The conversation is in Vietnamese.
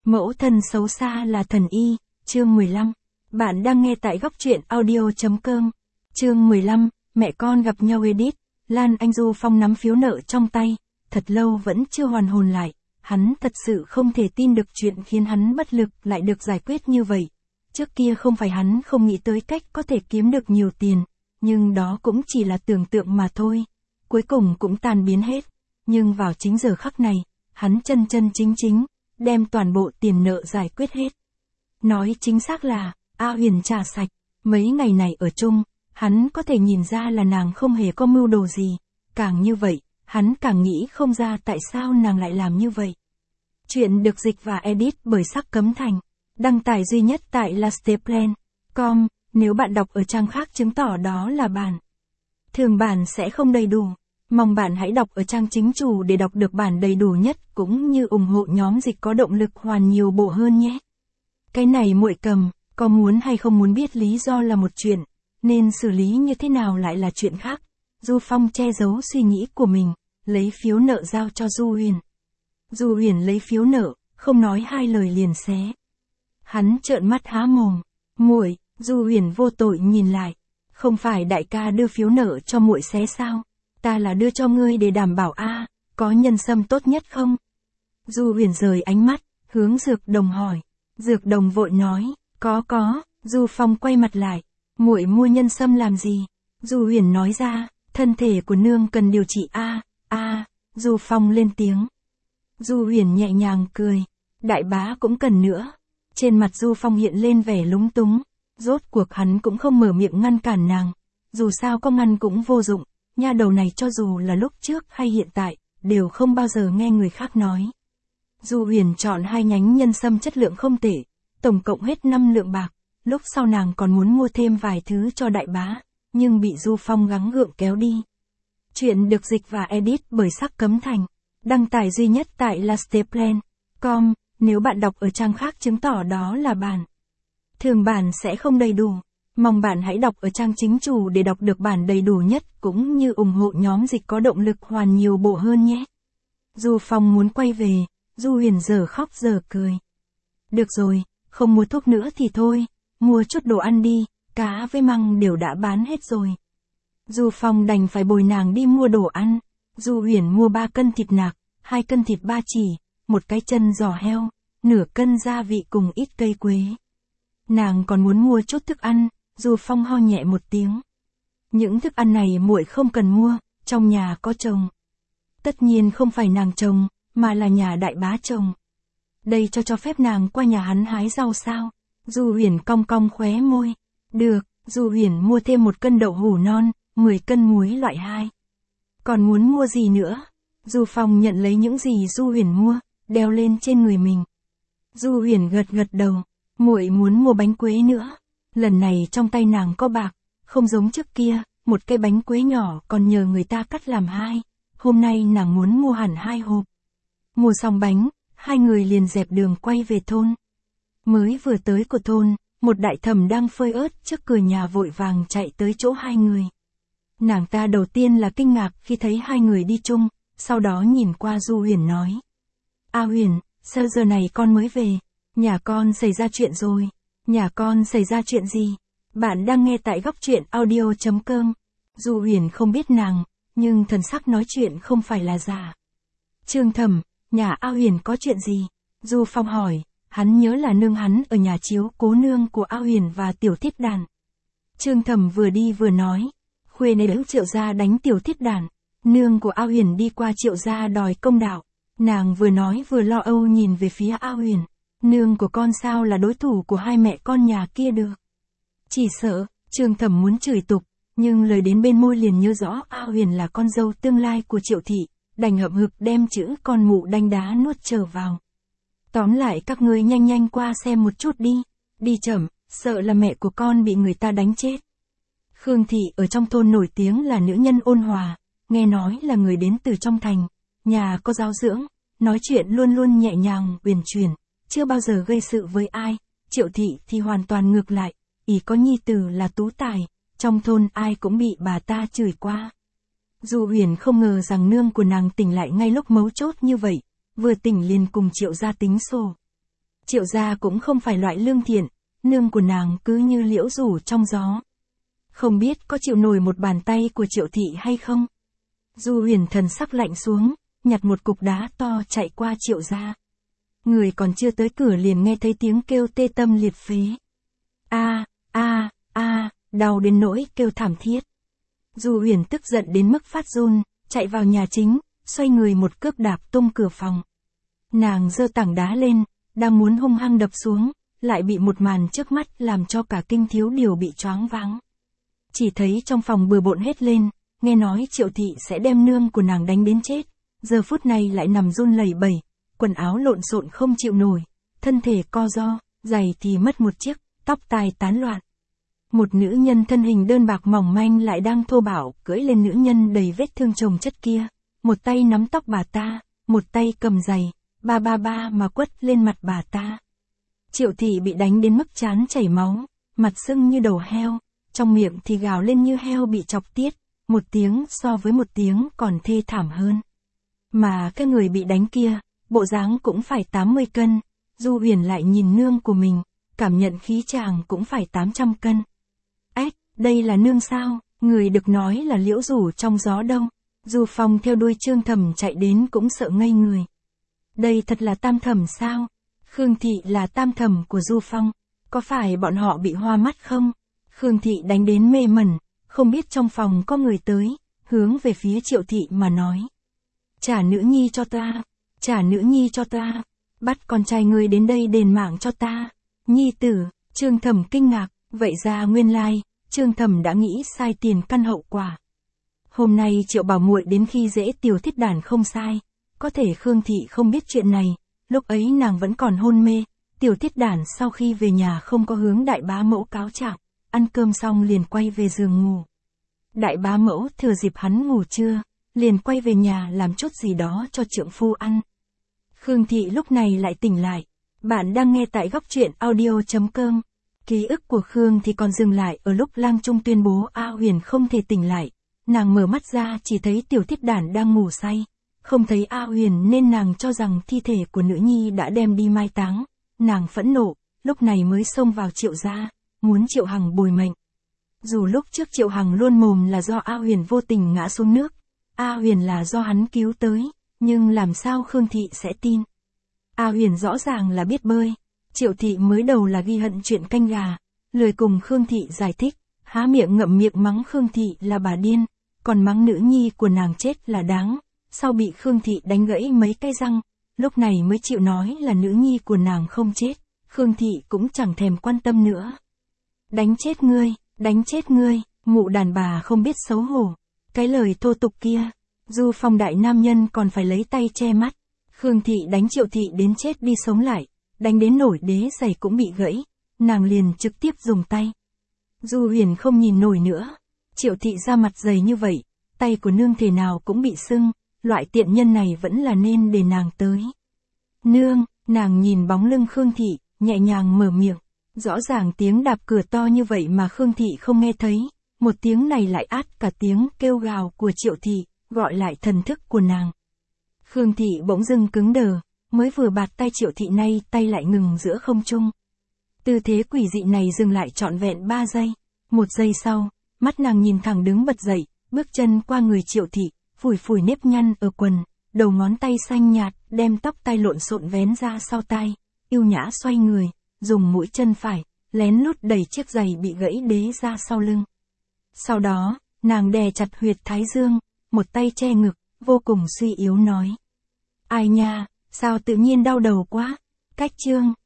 Mẫu thân xấu xa là thần y, chương 15. Bạn đang nghe tại góc truyện audio.com. Chương 15, mẹ con gặp nhau edit. Lan Anh Du Phong nắm phiếu nợ trong tay, thật lâu vẫn chưa hoàn hồn lại. Hắn thật sự không thể tin được chuyện khiến hắn bất lực lại được giải quyết như vậy. Trước kia không phải hắn không nghĩ tới cách có thể kiếm được nhiều tiền, nhưng đó cũng chỉ là tưởng tượng mà thôi. Cuối cùng cũng tan biến hết. Nhưng vào chính giờ khắc này, hắn chân chân chính chính đem toàn bộ tiền nợ giải quyết hết. Nói chính xác là, A Huyền trả sạch. Mấy ngày này ở chung, hắn có thể nhìn ra là nàng không hề có mưu đồ gì. Càng như vậy, hắn càng nghĩ không ra tại sao nàng lại làm như vậy. Chuyện được dịch và edit bởi Sắc Cấm Thành. Đăng tải duy nhất tại lasteplan.com. Nếu bạn đọc ở trang khác chứng tỏ đó là bản thường bản sẽ không đầy đủ. Mong bạn hãy đọc ở trang chính chủ để đọc được bản đầy đủ nhất, cũng như ủng hộ nhóm dịch có động lực hoàn nhiều bộ hơn nhé. Cái này muội cầm, có muốn hay không muốn biết lý do là một chuyện, nên xử lý như thế nào lại là chuyện khác. Du Phong che giấu suy nghĩ của mình, lấy phiếu nợ giao cho Du Huyền. Du Huyền lấy phiếu nợ, không nói hai lời liền xé. Hắn trợn mắt há mồm. Muội, Du Huyền vô tội nhìn lại. Không phải đại ca đưa phiếu nợ cho muội xé sao? Ta là đưa cho ngươi để đảm bảo có nhân sâm tốt nhất không? Du Huyền rời ánh mắt, hướng Dược Đồng hỏi. Dược Đồng vội nói, có. Du Phong quay mặt lại, muội mua nhân sâm làm gì? Du Huyền nói ra, thân thể của nương cần điều trị Du Phong lên tiếng. Du Huyền nhẹ nhàng cười, đại bá cũng cần nữa. Trên mặt Du Phong hiện lên vẻ lúng túng, rốt cuộc hắn cũng không mở miệng ngăn cản nàng. Dù sao có ngăn cũng vô dụng. Nha đầu này cho dù là lúc trước hay hiện tại, đều không bao giờ nghe người khác nói. Du Huyền chọn 2 nhánh nhân sâm chất lượng không tệ, tổng cộng hết 5 lượng bạc. Lúc sau nàng còn muốn mua thêm vài thứ cho đại bá, nhưng bị Du Phong gắng gượng kéo đi. Chuyện được dịch và edit bởi Sắc Cấm Thành. Đăng tải duy nhất tại lasteplan.com. Nếu bạn đọc ở trang khác chứng tỏ đó là bản thường bản sẽ không đầy đủ. Mong bạn hãy đọc ở trang chính chủ để đọc được bản đầy đủ nhất, cũng như ủng hộ nhóm dịch có động lực hoàn nhiều bộ hơn nhé. Du Phong muốn quay về, Du Huyền giờ khóc giờ cười. Được rồi, không mua thuốc nữa thì thôi, mua chút đồ ăn đi, cá với măng đều đã bán hết rồi. Du Phong đành phải bồi nàng đi mua đồ ăn. Du Huyền mua 3 cân thịt nạc, 2 cân thịt ba chỉ, 1 cái chân giò heo, nửa cân gia vị cùng ít cây quế. Nàng còn muốn mua chút thức ăn. Du Phong ho nhẹ một tiếng. Những thức ăn này muội không cần mua, trong nhà có trồng. Tất nhiên không phải nàng trồng, mà là nhà đại bá trồng. Đây cho phép nàng qua nhà hắn hái rau sao? Du Huyền cong cong khóe môi. Được, Du Huyền mua thêm 1 cân đậu hũ non, 10 cân muối loại 2. Còn muốn mua gì nữa? Du Phong nhận lấy những gì Du Huyền mua, đeo lên trên người mình. Du Huyền gật đầu, muội muốn mua bánh quế nữa. Lần này trong tay nàng có bạc, không giống trước kia, 1 cái bánh quế nhỏ còn nhờ người ta cắt làm 2. Hôm nay nàng muốn mua hẳn 2 hộp. Mua xong bánh, 2 người liền dẹp đường quay về thôn. Mới vừa tới của thôn, một đại thẩm đang phơi ớt trước cửa nhà vội vàng chạy tới chỗ 2 người. Nàng ta đầu tiên là kinh ngạc khi thấy 2 người đi chung, sau đó nhìn qua Du Huyền nói. A Huyền, sao giờ này con mới về? Nhà con xảy ra chuyện rồi. Nhà con xảy ra chuyện gì? Bạn đang nghe tại góc truyện audio.com. Du Huyền không biết nàng, nhưng thần sắc nói chuyện không phải là giả. Trương Thẩm, nhà A Huyền có chuyện gì? Du Phong hỏi, hắn nhớ là nương hắn ở nhà chiếu cố nương của A Huyền và Tiểu Thiết Đàn. Trương Thẩm vừa đi vừa nói, khuê này đỡ Triệu gia đánh Tiểu Thiết Đàn, nương của A Huyền đi qua Triệu gia đòi công đạo. Nàng vừa nói vừa lo âu nhìn về phía A Huyền. Nương của con sao là đối thủ của 2 mẹ con nhà kia được? Chỉ sợ, Trương Thẩm muốn chửi tục, nhưng lời đến bên môi liền nhớ rõ A Huyền là con dâu tương lai của Triệu thị, đành hậm hực đem chữ con mụ đanh đá nuốt trở vào. Tóm lại các ngươi nhanh qua xem một chút đi, đi chậm, sợ là mẹ của con bị người ta đánh chết. Khương thị ở trong thôn nổi tiếng là nữ nhân ôn hòa, nghe nói là người đến từ trong thành, nhà có giáo dưỡng, nói chuyện luôn luôn nhẹ nhàng, uyển chuyển. Chưa bao giờ gây sự với ai. Triệu thị thì hoàn toàn ngược lại, ỷ có nhi tử là tú tài, trong thôn ai cũng bị bà ta chửi qua. Du Huyền không ngờ rằng nương của nàng tỉnh lại ngay lúc mấu chốt như vậy, vừa tỉnh liền cùng Triệu gia tính sổ. Triệu gia cũng không phải loại lương thiện, nương của nàng cứ như liễu rủ trong gió. Không biết có chịu nổi một bàn tay của Triệu thị hay không? Du Huyền thần sắc lạnh xuống, nhặt một cục đá to chạy qua Triệu gia. Người còn chưa tới cửa liền nghe thấy tiếng kêu tê tâm liệt phế. Đau đến nỗi kêu thảm thiết. Du Huyền tức giận đến mức phát run, chạy vào nhà chính, xoay người một cước đạp tung cửa phòng. Nàng giơ tảng đá lên, đang muốn hung hăng đập xuống, lại bị một màn trước mắt làm cho cả Kinh Thiếu Điều bị choáng váng. Chỉ thấy trong phòng bừa bộn hết lên, nghe nói Triệu thị sẽ đem nương của nàng đánh đến chết, giờ phút này lại nằm run lẩy bẩy, quần áo lộn xộn không chịu nổi, thân thể co ro, giày thì mất một chiếc, tóc tai tán loạn. Một nữ nhân thân hình đơn bạc mỏng manh lại đang thô bạo cưỡi lên nữ nhân đầy vết thương chồng chất kia, một tay nắm tóc bà ta, một tay cầm giày, ba mà quất lên mặt bà ta. Triệu thị bị đánh đến mức trán chảy máu, mặt sưng như đầu heo, trong miệng thì gào lên như heo bị chọc tiết, một tiếng so với một tiếng còn thê thảm hơn. Mà cái người bị đánh kia, bộ dáng cũng phải 80 cân, Du Huyền lại nhìn nương của mình, cảm nhận khí chàng cũng phải 800 cân. Đây là nương sao, người được nói là liễu rủ trong gió đâu. Du Phong theo đuôi Trương Thẩm chạy đến cũng sợ ngây người. Đây thật là tam thẩm sao? Khương Thị là tam thẩm của Du Phong, có phải bọn họ bị hoa mắt không? Khương Thị đánh đến mê mẩn, không biết trong phòng có người tới, hướng về phía Triệu Thị mà nói. Trả nữ nhi cho ta, trả nữ nhi cho ta, bắt con trai ngươi đến đây đền mạng cho ta. Nhi tử, Trương Thẩm kinh ngạc, vậy ra nguyên lai, Trương Thẩm đã nghĩ sai tiền căn hậu quả. Hôm nay Triệu bảo muội đến khi dễ Tiểu Thiết Đản không sai, có thể Khương Thị không biết chuyện này, lúc ấy nàng vẫn còn hôn mê, Tiểu Thiết Đản sau khi về nhà không có hướng đại bá mẫu cáo trạng, ăn cơm xong liền quay về giường ngủ. Đại bá mẫu thừa dịp hắn ngủ trưa, liền quay về nhà làm chút gì đó cho trượng phu ăn. Khương Thị lúc này lại tỉnh lại. Bạn đang nghe tại góc truyện audio.com. Ký ức của Khương thì còn dừng lại ở lúc Lang Trung tuyên bố A Huyền không thể tỉnh lại. Nàng mở mắt ra chỉ thấy Tiểu Thiết Đản đang ngủ say. Không thấy A Huyền nên nàng cho rằng thi thể của nữ nhi đã đem đi mai táng. Nàng phẫn nộ, lúc này mới xông vào Triệu gia, muốn Triệu Hằng bồi mệnh. Dù lúc trước Triệu Hằng luôn mồm là do A Huyền vô tình ngã xuống nước, A Huyền là do hắn cứu tới, nhưng làm sao Khương Thị sẽ tin? A Huyền rõ ràng là biết bơi. Triệu Thị mới đầu là ghi hận chuyện canh gà, lười cùng Khương Thị giải thích, há miệng ngậm miệng mắng Khương Thị là bà điên, còn mắng nữ nhi của nàng chết là đáng, sau bị Khương Thị đánh gãy mấy cái răng, lúc này mới chịu nói là nữ nhi của nàng không chết, Khương Thị cũng chẳng thèm quan tâm nữa. Đánh chết ngươi, mụ đàn bà không biết xấu hổ, cái lời thô tục kia, Du Phong đại nam nhân còn phải lấy tay che mắt, Khương Thị đánh Triệu Thị đến chết đi sống lại. Đánh đến nổi đế giày cũng bị gãy, nàng liền trực tiếp dùng tay. Du Huyền không nhìn nổi nữa, Triệu Thị ra mặt dày như vậy, tay của nương thể nào cũng bị sưng, loại tiện nhân này vẫn là nên để nàng tới. Nương, nàng nhìn bóng lưng Khương Thị, nhẹ nhàng mở miệng, rõ ràng tiếng đạp cửa to như vậy mà Khương Thị không nghe thấy, một tiếng này lại át cả tiếng kêu gào của Triệu Thị, gọi lại thần thức của nàng. Khương Thị bỗng dưng cứng đờ. Mới vừa bạt tay Triệu Thị nay tay lại ngừng giữa không trung. Tư thế quỷ dị này dừng lại trọn vẹn 3 giây. 1 giây sau, mắt nàng nhìn thẳng đứng bật dậy, bước chân qua người Triệu Thị, phủi phủi nếp nhăn ở quần, đầu ngón tay xanh nhạt, đem tóc tai lộn xộn vén ra sau tai, yêu nhã xoay người, dùng mũi chân phải, lén lút đẩy chiếc giày bị gãy đế ra sau lưng. Sau đó, nàng đè chặt huyệt thái dương, một tay che ngực, vô cùng suy yếu nói. Ai nha, sao tự nhiên đau đầu quá, cách chương.